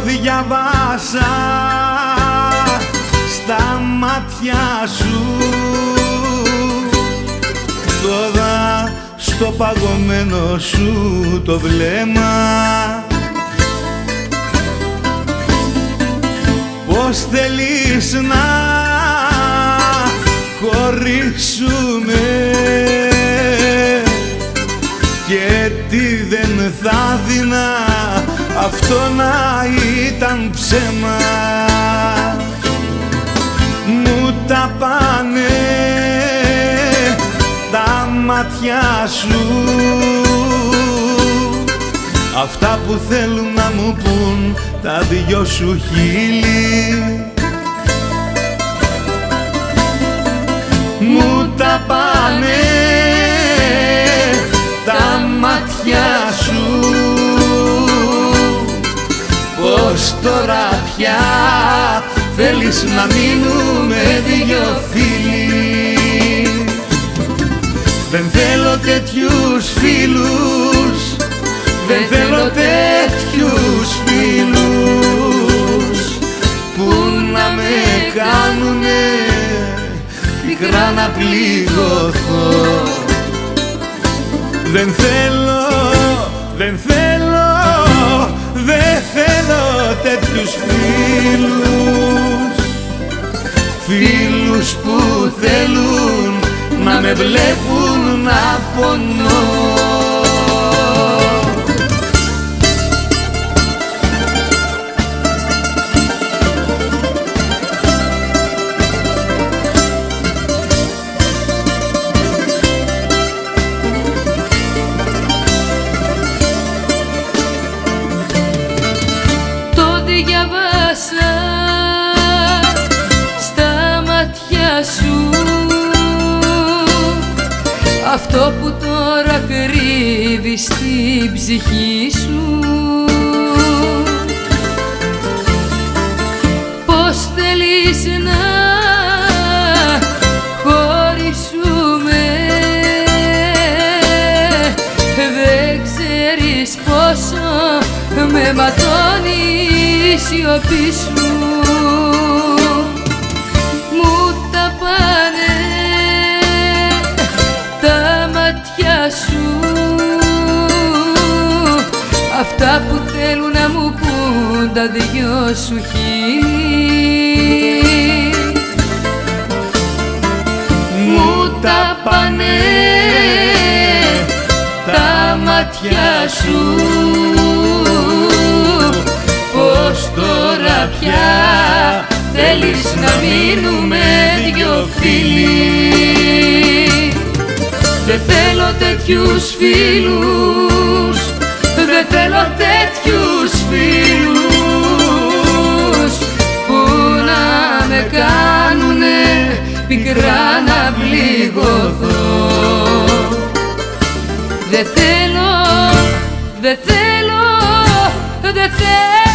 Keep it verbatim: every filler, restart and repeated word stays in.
διαβάσα στα μάτια σου, τώρα στο παγωμένο σου το βλέμμα. Πώς θέλεις να χωρίσουμε και τι δεν θα δίνα αυτό να ήταν ψέμα. Μου τα πάνε τα μάτια σου, αυτά που θέλουν να μου πουν τα δυο σου χείλη. Μου τα πάνε τα μάτια σου, πως τώρα πια θέλεις να μείνουμε δυο φίλοι. Δεν θέλω τέτοιους φίλους, δεν θέλω τέτοιους φίλους που να με κάνουνε πικρά να πληγωθώ. Δεν θέλω, δεν θέλω, δεν θέλω τέτοιους φίλους, φίλους που θέλουν να με βλέπουν να πονώ. Διαβάσα στα μάτια σου αυτό που τώρα κρύβεις στην ψυχή σου. Πώς θέλεις να χωρίσουμε, δεν ξέρεις πόσο με ματώνει η σιωπή σου. Μου τα πάνε τα μάτια σου, αυτά που θέλουν να μου πουν τα δυο σου χείλη. Μου τα πάνε τα μάτια σου, πως τώρα πια θέλεις να μείνουμε δυο φίλοι. Δεν θέλω τέτοιους φίλους, δεν θέλω τέτοιους φίλους που να με κάνουνε πικρά να πληγωθώ. Δεν θέλω, δεν θέλω, δεν θέλω